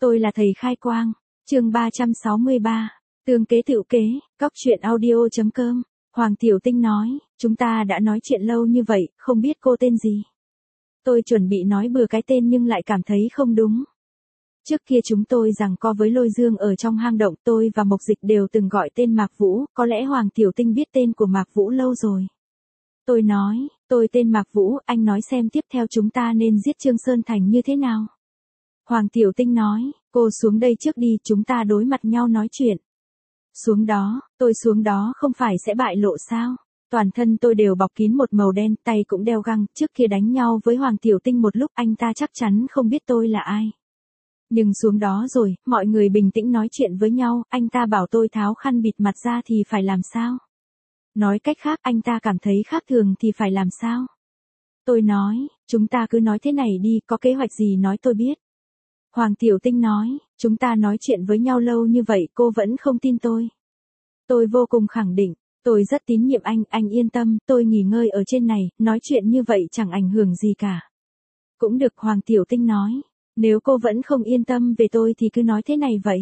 Tôi là thầy khai quang. Chương 363. Tương kế tựu kế, cóc truyện audio.com. Hoàng Tiểu Tinh nói, chúng ta đã nói chuyện lâu như vậy, không biết cô tên gì. Tôi chuẩn bị nói bừa cái tên nhưng lại cảm thấy không đúng. Trước kia chúng tôi giằng co với Lôi Dương ở trong hang động, tôi và Mộc Dịch đều từng gọi tên Mạc Vũ, có lẽ Hoàng Tiểu Tinh biết tên của Mạc Vũ lâu rồi. Tôi nói, tôi tên Mạc Vũ, anh nói xem tiếp theo chúng ta nên giết Trương Sơn Thành như thế nào. Hoàng Tiểu Tinh nói, cô xuống đây trước đi, chúng ta đối mặt nhau nói chuyện. Xuống đó, tôi xuống đó không phải sẽ bại lộ sao? Toàn thân tôi đều bọc kín một màu đen, tay cũng đeo găng, trước kia đánh nhau với Hoàng Tiểu Tinh một lúc anh ta chắc chắn không biết tôi là ai. Nhưng xuống đó rồi, mọi người bình tĩnh nói chuyện với nhau, anh ta bảo tôi tháo khăn bịt mặt ra thì phải làm sao? Nói cách khác, anh ta cảm thấy khác thường thì phải làm sao? Tôi nói, chúng ta cứ nói thế này đi, có kế hoạch gì nói tôi biết. Hoàng Tiểu Tinh nói, chúng ta nói chuyện với nhau lâu như vậy cô vẫn không tin tôi. Tôi vô cùng khẳng định, tôi rất tín nhiệm anh yên tâm, tôi nghỉ ngơi ở trên này, nói chuyện như vậy chẳng ảnh hưởng gì cả. Cũng được, Hoàng Tiểu Tinh nói, nếu cô vẫn không yên tâm về tôi thì cứ nói thế này vậy.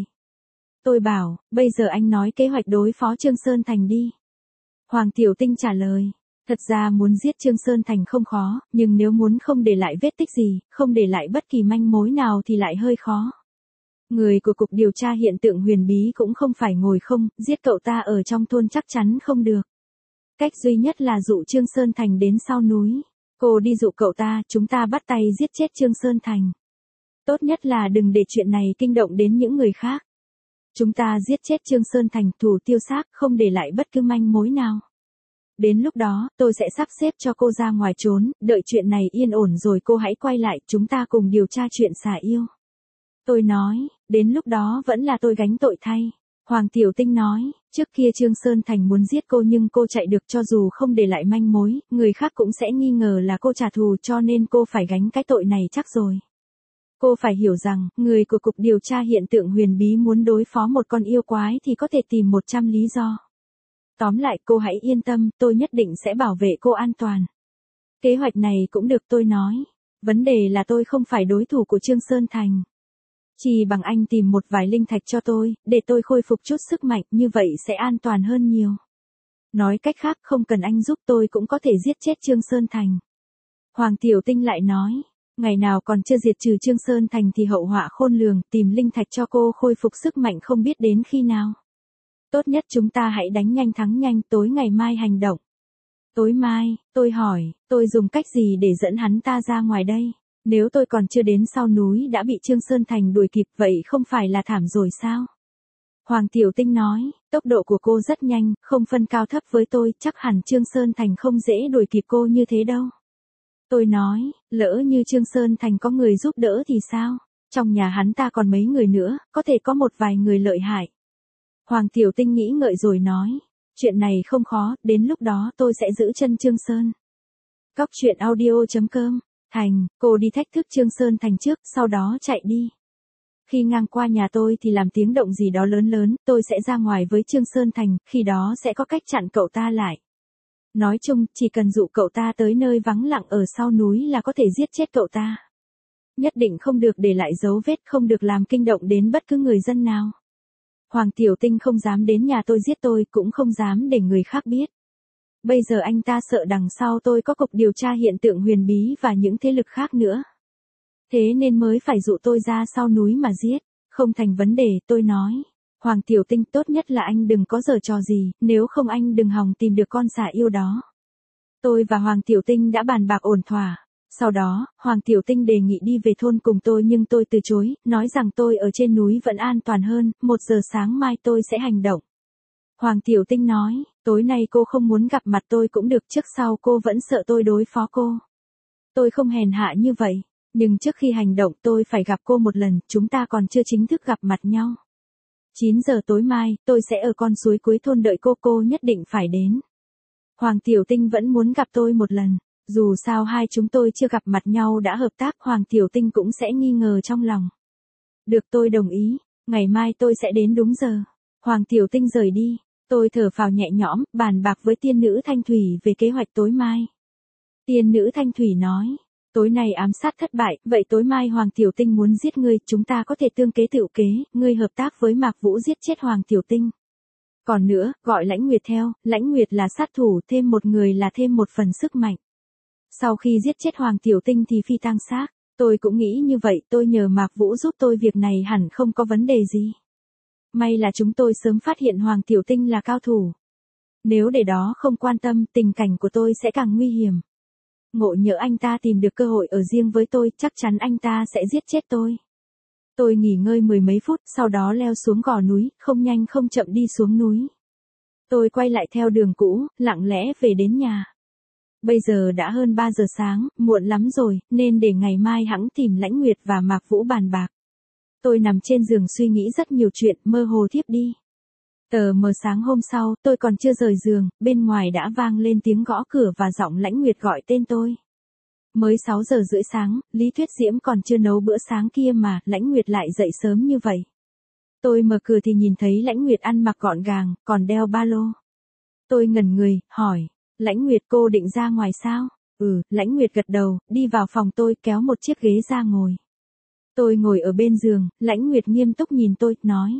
Tôi bảo, bây giờ anh nói kế hoạch đối phó Trương Sơn Thành đi. Hoàng Tiểu Tinh trả lời, thật ra muốn giết Trương Sơn Thành không khó, nhưng nếu muốn không để lại vết tích gì, không để lại bất kỳ manh mối nào thì lại hơi khó. Người của Cục Điều tra Hiện tượng Huyền Bí cũng không phải ngồi không, giết cậu ta ở trong thôn chắc chắn không được. Cách duy nhất là dụ Trương Sơn Thành đến sau núi. Cô đi dụ cậu ta, chúng ta bắt tay giết chết Trương Sơn Thành. Tốt nhất là đừng để chuyện này kinh động đến những người khác. Chúng ta giết chết Trương Sơn Thành, thủ tiêu xác, không để lại bất cứ manh mối nào. Đến lúc đó, tôi sẽ sắp xếp cho cô ra ngoài trốn, đợi chuyện này yên ổn rồi cô hãy quay lại, chúng ta cùng điều tra chuyện xà yêu. Tôi nói, đến lúc đó vẫn là tôi gánh tội thay. Hoàng Tiểu Tinh nói, trước kia Trương Sơn Thành muốn giết cô nhưng cô chạy được, cho dù không để lại manh mối, người khác cũng sẽ nghi ngờ là cô trả thù, cho nên cô phải gánh cái tội này chắc rồi. Cô phải hiểu rằng, người của Cục Điều tra Hiện tượng Huyền Bí muốn đối phó một con yêu quái thì có thể tìm 100 lý do. Tóm lại, cô hãy yên tâm, tôi nhất định sẽ bảo vệ cô an toàn. Kế hoạch này cũng được, tôi nói. Vấn đề là tôi không phải đối thủ của Trương Sơn Thành. Chỉ bằng anh tìm một vài linh thạch cho tôi, để tôi khôi phục chút sức mạnh, như vậy sẽ an toàn hơn nhiều. Nói cách khác, không cần anh giúp tôi cũng có thể giết chết Trương Sơn Thành. Hoàng Tiểu Tinh lại nói, ngày nào còn chưa diệt trừ Trương Sơn Thành thì hậu họa khôn lường, tìm linh thạch cho cô khôi phục sức mạnh không biết đến khi nào. Tốt nhất chúng ta hãy đánh nhanh thắng nhanh, tối ngày mai hành động. Tối mai, tôi hỏi, tôi dùng cách gì để dẫn hắn ta ra ngoài đây? Nếu tôi còn chưa đến sau núi đã bị Trương Sơn Thành đuổi kịp, vậy không phải là thảm rồi sao? Hoàng Tiểu Tinh nói, tốc độ của cô rất nhanh, không phân cao thấp với tôi, chắc hẳn Trương Sơn Thành không dễ đuổi kịp cô như thế đâu. Tôi nói, lỡ như Trương Sơn Thành có người giúp đỡ thì sao? Trong nhà hắn ta còn mấy người nữa, có thể có một vài người lợi hại. Hoàng Tiểu Tinh nghĩ ngợi rồi nói, chuyện này không khó, đến lúc đó tôi sẽ giữ chân Trương Sơn. Cóc truyện audio.com. Thành, cô đi thách thức Trương Sơn Thành trước, sau đó chạy đi. Khi ngang qua nhà tôi thì làm tiếng động gì đó lớn lớn, tôi sẽ ra ngoài với Trương Sơn Thành, khi đó sẽ có cách chặn cậu ta lại. Nói chung, chỉ cần dụ cậu ta tới nơi vắng lặng ở sau núi là có thể giết chết cậu ta. Nhất định không được để lại dấu vết, không được làm kinh động đến bất cứ người dân nào. Hoàng Tiểu Tinh không dám đến nhà tôi giết tôi, cũng không dám để người khác biết. Bây giờ anh ta sợ đằng sau tôi có Cục Điều tra Hiện tượng Huyền Bí và những thế lực khác nữa. Thế nên mới phải dụ tôi ra sau núi mà giết. Không thành vấn đề, tôi nói. Hoàng Tiểu Tinh, tốt nhất là anh đừng có giở trò gì, nếu không anh đừng hòng tìm được con xà yêu đó. Tôi và Hoàng Tiểu Tinh đã bàn bạc ổn thỏa. Sau đó, Hoàng Tiểu Tinh đề nghị đi về thôn cùng tôi nhưng tôi từ chối, nói rằng tôi ở trên núi vẫn an toàn hơn, 1 giờ sáng mai tôi sẽ hành động. Hoàng Tiểu Tinh nói, tối nay cô không muốn gặp mặt tôi cũng được, trước sau cô vẫn sợ tôi đối phó cô. Tôi không hèn hạ như vậy, nhưng trước khi hành động tôi phải gặp cô một lần, chúng ta còn chưa chính thức gặp mặt nhau. 9 giờ tối mai, tôi sẽ ở con suối cuối thôn đợi cô nhất định phải đến. Hoàng Tiểu Tinh vẫn muốn gặp tôi một lần, dù sao hai chúng tôi chưa gặp mặt nhau đã hợp tác, Hoàng Tiểu Tinh cũng sẽ nghi ngờ trong lòng. Được, tôi đồng ý, ngày mai tôi sẽ đến đúng giờ. Hoàng Tiểu Tinh rời đi. Tôi thở phào nhẹ nhõm, bàn bạc với tiên nữ Thanh Thủy về kế hoạch tối mai. Tiên nữ Thanh Thủy nói, Tối nay ám sát thất bại, vậy tối mai Hoàng Tiểu Tinh muốn giết ngươi, chúng ta có thể tương kế tựu kế, ngươi hợp tác với Mạc Vũ giết chết Hoàng Tiểu Tinh. Còn nữa, gọi Lãnh Nguyệt theo, Lãnh Nguyệt là sát thủ, thêm một người là thêm một phần sức mạnh. Sau khi giết chết Hoàng Tiểu Tinh thì phi tang xác, tôi cũng nghĩ như vậy, tôi nhờ Mạc Vũ giúp tôi việc này hẳn không có vấn đề gì. May là chúng tôi sớm phát hiện Hoàng Tiểu Tinh là cao thủ. Nếu để đó không quan tâm, tình cảnh của tôi sẽ càng nguy hiểm. Ngộ nhỡ anh ta tìm được cơ hội ở riêng với tôi, chắc chắn anh ta sẽ giết chết tôi. Tôi nghỉ ngơi mười mấy phút, sau đó leo xuống gò núi, không nhanh không chậm đi xuống núi. Tôi quay lại theo đường cũ, lặng lẽ về đến nhà. Bây giờ đã hơn 3 giờ sáng, muộn lắm rồi, nên để ngày mai hẵng tìm Lãnh Nguyệt và Mạc Vũ bàn bạc. Tôi nằm trên giường suy nghĩ rất nhiều chuyện, mơ hồ thiếp đi. Tờ mờ sáng hôm sau, tôi còn chưa rời giường, bên ngoài đã vang lên tiếng gõ cửa và giọng Lãnh Nguyệt gọi tên tôi. Mới 6 giờ rưỡi sáng, Lý Tuyết Diễm còn chưa nấu bữa sáng kia mà, Lãnh Nguyệt lại dậy sớm như vậy. Tôi mở cửa thì nhìn thấy Lãnh Nguyệt ăn mặc gọn gàng, còn đeo ba lô. Tôi ngẩn người, hỏi, Lãnh Nguyệt cô định ra ngoài sao? Lãnh Nguyệt gật đầu, đi vào phòng tôi kéo một chiếc ghế ra ngồi. Tôi ngồi ở bên giường, Lãnh Nguyệt nghiêm túc nhìn tôi, nói.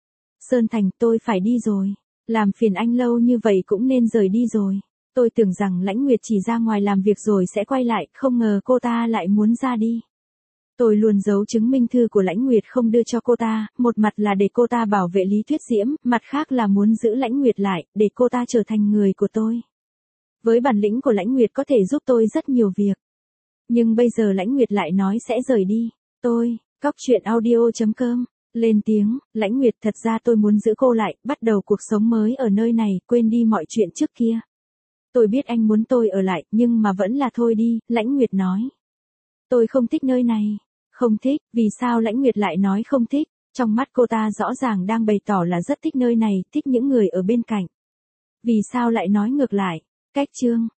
Sơn Thành, tôi phải đi rồi. Làm phiền anh lâu như vậy cũng nên rời đi rồi. Tôi tưởng rằng Lãnh Nguyệt chỉ ra ngoài làm việc rồi sẽ quay lại, không ngờ cô ta lại muốn ra đi. Tôi luôn giấu chứng minh thư của Lãnh Nguyệt không đưa cho cô ta, một mặt là để cô ta bảo vệ Lý Tuyết Diễm, mặt khác là muốn giữ Lãnh Nguyệt lại, để cô ta trở thành người của tôi. Với bản lĩnh của Lãnh Nguyệt có thể giúp tôi rất nhiều việc. Nhưng bây giờ Lãnh Nguyệt lại nói sẽ rời đi. Cóc truyện audio.com lên tiếng, Lãnh Nguyệt, thật ra tôi muốn giữ cô lại, bắt đầu cuộc sống mới ở nơi này, quên đi mọi chuyện trước kia. Tôi biết anh muốn tôi ở lại, nhưng mà vẫn là thôi đi, Lãnh Nguyệt nói. Tôi không thích nơi này. Không thích, vì sao Lãnh Nguyệt lại nói không thích? Trong mắt cô ta rõ ràng đang bày tỏ là rất thích nơi này, thích những người ở bên cạnh. Vì sao lại nói ngược lại? Cách chương